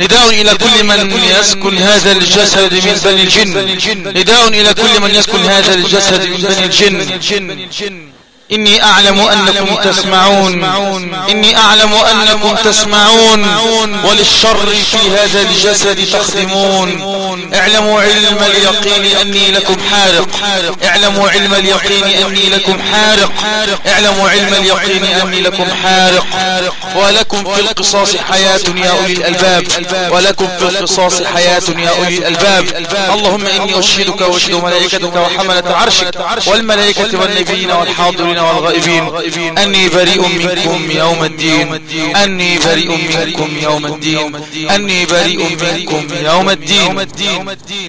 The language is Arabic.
نداء إلى كل من يسكن هذا الجسد من بني الجن، نداء إلى كل من يسكن هذا الجسد من بني الجن. إني أعلم أنكم تسمعون، إني أعلم أنكم تسمعون، وللشر في هذا الجسد تخدمون. اعلموا علم اليقين أني لكم حارق، اعلموا علم اليقين أني لكم حارق، اعلموا علم اليقين أني لكم حارق. ولكم في القصاص حياة يا أولي الألباب، ولكم في القصاص حياة يا أولي الألباب. اللهم إني أشهدك وأشهد ملائكتك وحملة عرشك والملائكة والنبيين والحاضرين والغائبين أني بريء منكم يوم الدين، أني بريء منكم يوم الدين، أني بريء منكم يوم الدين.